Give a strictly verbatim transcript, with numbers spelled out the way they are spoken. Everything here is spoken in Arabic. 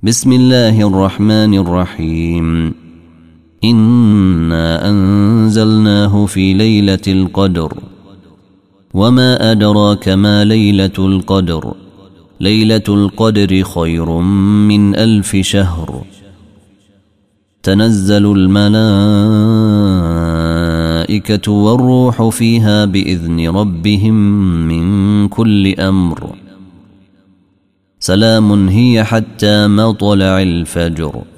بسم الله الرحمن الرحيم. إنا أنزلناه في ليلة القدر وما أدراك ما ليلة القدر ليلة القدر خير من ألف شهر. تنزل الملائكة والروح فيها بإذن ربهم من كل أمر. سلام هي حتى مطلع الفجر.